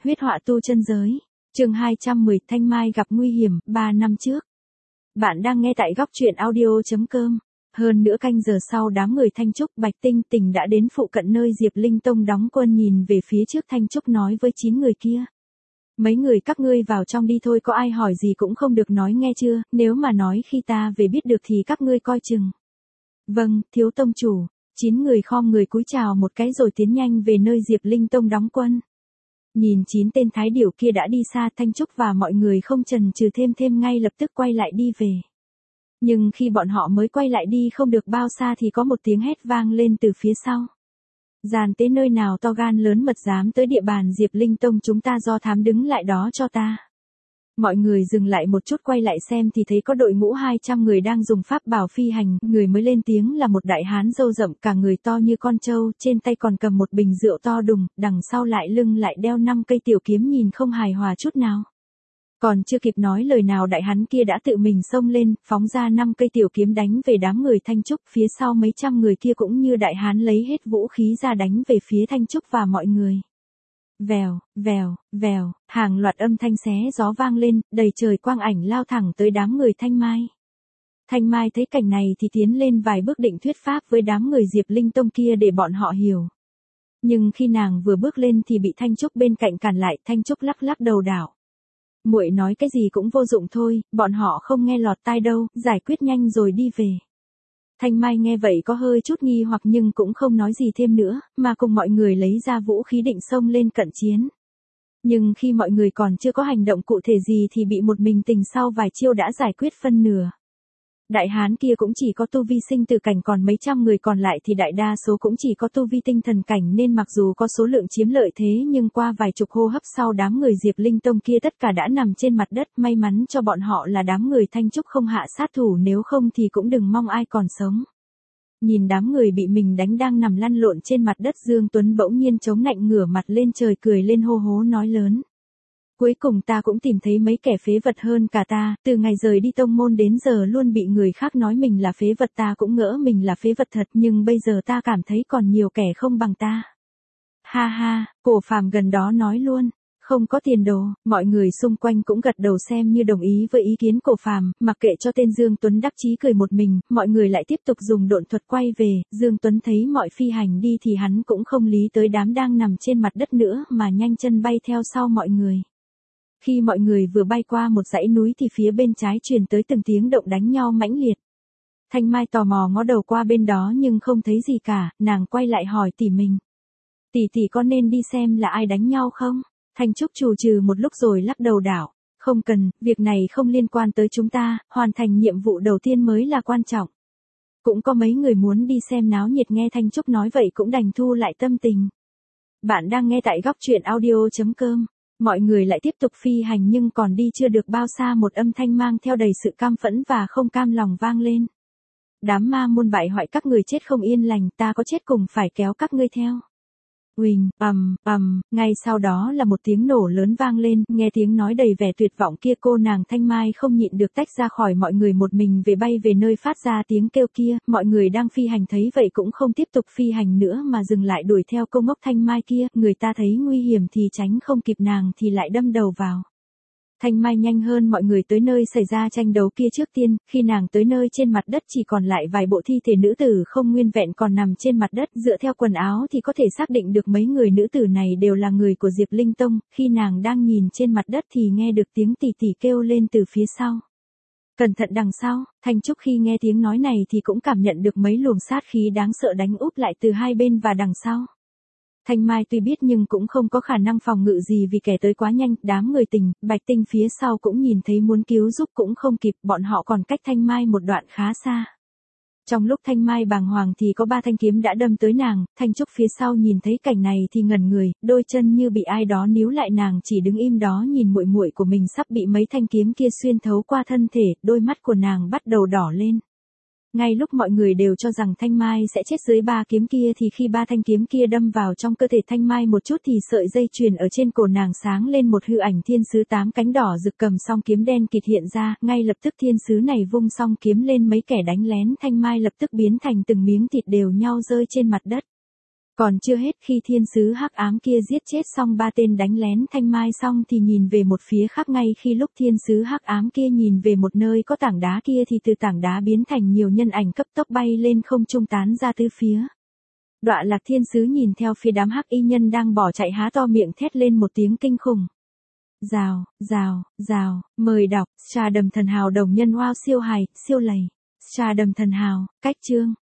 Huyết họa tu chân giới. Chương 210, Thanh Mai gặp nguy hiểm, 3 năm trước. Bạn đang nghe tại góc truyện audio.com. Hơn nửa canh giờ sau, đám người Thanh Trúc, Bạch Tinh Tình đã đến phụ cận nơi Diệp Linh Tông đóng quân. Nhìn về phía trước, Thanh Trúc nói với 9 người kia. Mấy người các ngươi vào trong đi thôi, có ai hỏi gì cũng không được nói nghe chưa, nếu mà nói khi ta về biết được thì các ngươi coi chừng. Vâng, thiếu tông chủ. 9 người khom người cúi chào một cái rồi tiến nhanh về nơi Diệp Linh Tông đóng quân. Nhìn 9 tên thái điểu kia đã đi xa, Thanh Trúc và mọi người không chần chừ thêm ngay lập tức quay lại đi về. Nhưng khi bọn họ mới quay lại đi không được bao xa thì có một tiếng hét vang lên từ phía sau. Giàn tế nơi nào to gan lớn mật dám tới địa bàn Diệp Linh Tông chúng ta, do thám đứng lại đó cho ta. Mọi người dừng lại một chút quay lại xem thì thấy có đội ngũ 200 người đang dùng pháp bảo phi hành. Người mới lên tiếng là một đại hán râu rậm, cả người to như con trâu, trên tay còn cầm một bình rượu to đùng, đằng sau lại lưng lại đeo 5 cây tiểu kiếm nhìn không hài hòa chút nào. Còn chưa kịp nói lời nào, đại hán kia đã tự mình xông lên, phóng ra 5 cây tiểu kiếm đánh về đám người Thanh Trúc. Phía sau mấy trăm người kia cũng như đại hán lấy hết vũ khí ra đánh về phía Thanh Trúc và mọi người. Vèo, vèo, vèo, hàng loạt âm thanh xé gió vang lên, đầy trời quang ảnh lao thẳng tới đám người Thanh Mai. Thanh Mai thấy cảnh này thì tiến lên vài bước định thuyết pháp với đám người Diệp Linh Tông kia để bọn họ hiểu. Nhưng khi nàng vừa bước lên thì bị Thanh Trúc bên cạnh cản lại. Thanh Trúc lắc lắc đầu đảo. Muội nói cái gì cũng vô dụng thôi, bọn họ không nghe lọt tai đâu, giải quyết nhanh rồi đi về. Thanh Mai nghe vậy có hơi chút nghi hoặc nhưng cũng không nói gì thêm nữa, mà cùng mọi người lấy ra vũ khí định xông lên cận chiến. Nhưng khi mọi người còn chưa có hành động cụ thể gì thì bị một mình Tình sau vài chiêu đã giải quyết phân nửa. Đại hán kia cũng chỉ có tu vi sinh tử cảnh, còn mấy trăm người còn lại thì đại đa số cũng chỉ có tu vi tinh thần cảnh, nên mặc dù có số lượng chiếm lợi thế nhưng qua vài chục hô hấp sau đám người Diệp Linh Tông kia tất cả đã nằm trên mặt đất. May mắn cho bọn họ là đám người Thanh Trúc không hạ sát thủ, nếu không thì cũng đừng mong ai còn sống. Nhìn đám người bị mình đánh đang nằm lăn lộn trên mặt đất, Dương Tuấn bỗng nhiên chống nạnh ngửa mặt lên trời cười lên hô hố nói lớn. Cuối cùng ta cũng tìm thấy mấy kẻ phế vật hơn cả ta, từ ngày rời đi tông môn đến giờ luôn bị người khác nói mình là phế vật, ta cũng ngỡ mình là phế vật thật, nhưng bây giờ ta cảm thấy còn nhiều kẻ không bằng ta. Ha ha, Cổ Phàm gần đó nói luôn, không có tiền đồ. Mọi người xung quanh cũng gật đầu xem như đồng ý với ý kiến Cổ Phàm, mặc kệ cho tên Dương Tuấn đắc chí cười một mình. Mọi người lại tiếp tục dùng độn thuật quay về. Dương Tuấn thấy mọi phi hành đi thì hắn cũng không lý tới đám đang nằm trên mặt đất nữa mà nhanh chân bay theo sau mọi người. Khi mọi người vừa bay qua một dãy núi thì phía bên trái truyền tới từng tiếng động đánh nhau mãnh liệt. Thanh Mai tò mò ngó đầu qua bên đó nhưng không thấy gì cả, nàng quay lại hỏi tỷ mình. Tỷ có nên đi xem là ai đánh nhau không? Thanh Trúc chù trừ một lúc rồi lắc đầu đảo. Không cần, việc này không liên quan tới chúng ta, hoàn thành nhiệm vụ đầu tiên mới là quan trọng. Cũng có mấy người muốn đi xem náo nhiệt, nghe Thanh Trúc nói vậy cũng đành thu lại tâm tình. Bạn đang nghe tại góc truyện audio.com. Mọi người lại tiếp tục phi hành nhưng còn đi chưa được bao xa, một âm thanh mang theo đầy sự cam phẫn và không cam lòng vang lên. Đám ma môn bại hoại, các người chết không yên lành, ta có chết cùng phải kéo các ngươi theo. Uỳnh, ngay sau đó là một tiếng nổ lớn vang lên, nghe tiếng nói đầy vẻ tuyệt vọng kia, cô nàng Thanh Mai không nhịn được tách ra khỏi mọi người, một mình bay về nơi phát ra tiếng kêu kia. Mọi người đang phi hành thấy vậy cũng không tiếp tục phi hành nữa mà dừng lại đuổi theo cô ngốc Thanh Mai kia, người ta thấy nguy hiểm thì tránh không kịp, nàng thì lại đâm đầu vào. Thanh Mai nhanh hơn mọi người tới nơi xảy ra tranh đấu kia trước tiên, khi nàng tới nơi trên mặt đất chỉ còn lại vài bộ thi thể nữ tử không nguyên vẹn còn nằm trên mặt đất, dựa theo quần áo thì có thể xác định được mấy người nữ tử này đều là người của Diệp Linh Tông. Khi nàng đang nhìn trên mặt đất thì nghe được tiếng tỷ tỷ kêu lên từ phía sau. Cẩn thận đằng sau. Thanh Trúc khi nghe tiếng nói này thì cũng cảm nhận được mấy luồng sát khí đáng sợ đánh úp lại từ hai bên và đằng sau. Thanh Mai tuy biết nhưng cũng không có khả năng phòng ngự gì vì kẻ tới quá nhanh. Đám người Tình, Bạch Tinh phía sau cũng nhìn thấy muốn cứu giúp cũng không kịp, bọn họ còn cách Thanh Mai một đoạn khá xa. Trong lúc Thanh Mai bàng hoàng thì có 3 thanh kiếm đã đâm tới nàng. Thanh Trúc phía sau nhìn thấy cảnh này thì ngẩn người, đôi chân như bị ai đó níu lại, nàng chỉ đứng im đó nhìn muội muội của mình sắp bị mấy thanh kiếm kia xuyên thấu qua thân thể, đôi mắt của nàng bắt đầu đỏ lên. Ngay lúc mọi người đều cho rằng Thanh Mai sẽ chết dưới 3 kiếm kia thì khi 3 thanh kiếm kia đâm vào trong cơ thể Thanh Mai một chút thì sợi dây chuyền ở trên cổ nàng sáng lên một hư ảnh thiên sứ 8 cánh đỏ rực cầm song kiếm đen kịt hiện ra. Ngay lập tức thiên sứ này vung song kiếm lên, mấy kẻ đánh lén Thanh Mai lập tức biến thành từng miếng thịt đều nhau rơi trên mặt đất. Còn chưa hết, khi thiên sứ hắc ám kia giết chết xong 3 tên đánh lén Thanh Mai xong thì nhìn về một phía khác, ngay khi lúc thiên sứ hắc ám kia nhìn về một nơi có tảng đá kia thì từ tảng đá biến thành nhiều nhân ảnh cấp tốc bay lên không trung tán ra tứ phía. Đọa Lạc thiên sứ nhìn theo phía đám hắc y nhân đang bỏ chạy, há to miệng thét lên một tiếng kinh khủng. Rào, rào, rào, mời đọc, Trà Đầm Thần Hào đồng nhân wow siêu hài, siêu lầy. Trà Đầm Thần Hào, cách chương.